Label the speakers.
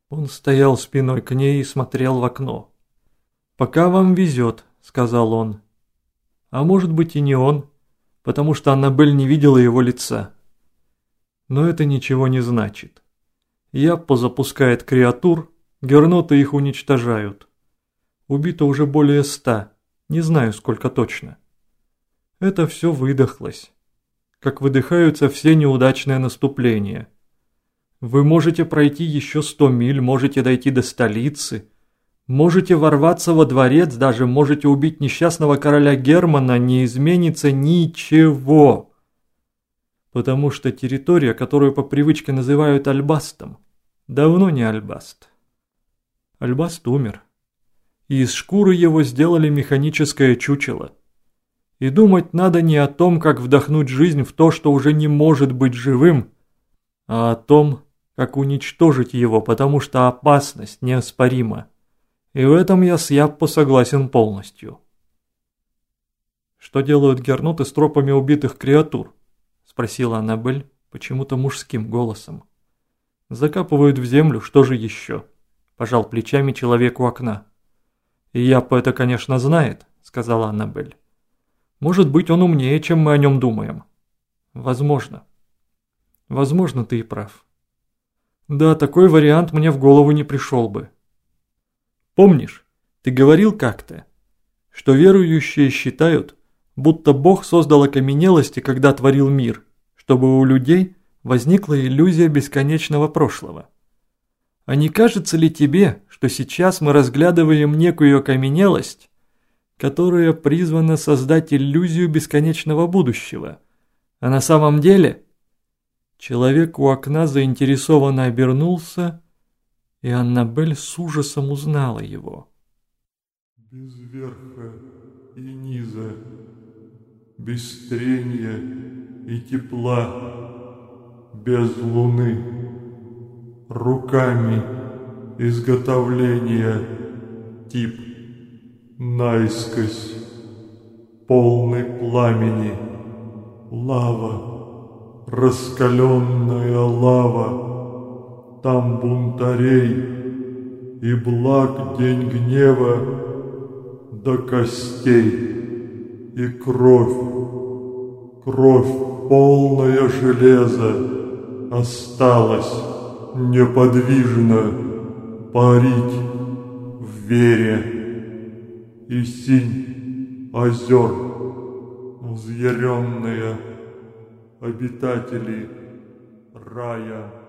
Speaker 1: Он стоял спиной к ней и смотрел в окно. «Пока вам везет», — сказал он. А может быть и не он, потому что Аннабель не видела его лица. Но это ничего не значит. Яппо запускает креатур, герноты их уничтожают. Убито уже более 100, не знаю сколько точно. Это все выдохлось, как выдыхаются все неудачные наступления. Вы можете пройти еще 100 миль, можете дойти до столицы, можете ворваться во дворец, даже можете убить несчастного короля Германа, не изменится ничего. Потому что территория, которую по привычке называют Альбастом, давно не Альбаст. Альбаст умер, и из шкуры его сделали механическое чучело. И думать надо не о том, как вдохнуть жизнь в то, что уже не может быть живым, а о том, как уничтожить его, потому что опасность неоспорима. И в этом я с Яппо согласен полностью. «Что делают герноты с тропами убитых креатур?» – спросила Аннабель почему-то мужским голосом. «Закапывают в землю, что же еще?» – пожал плечами человек у окна. «И Яппо это, конечно, знает», – сказала Аннабель. «Может быть, он умнее, чем мы о нем думаем. Возможно. Возможно, ты и прав. Да, такой вариант мне в голову не пришел бы. Помнишь, ты говорил как-то, что верующие считают, будто Бог создал окаменелости, когда творил мир, чтобы у людей возникла иллюзия бесконечного прошлого. А не кажется ли тебе, что сейчас мы разглядываем некую окаменелость, которая призвана создать иллюзию бесконечного будущего, а на самом деле... Человек у окна заинтересованно обернулся, и Аннабель с ужасом узнала его.
Speaker 2: Без верха и низа, без трения и тепла, без луны, руками изготовления тип наискось, полный пламени, лава. Раскаленная лава, там бунтарей, и благ день гнева до костей, и кровь, полное железо, осталась неподвижно парить в вере, и синь озер, взъяренная, обитатели рая.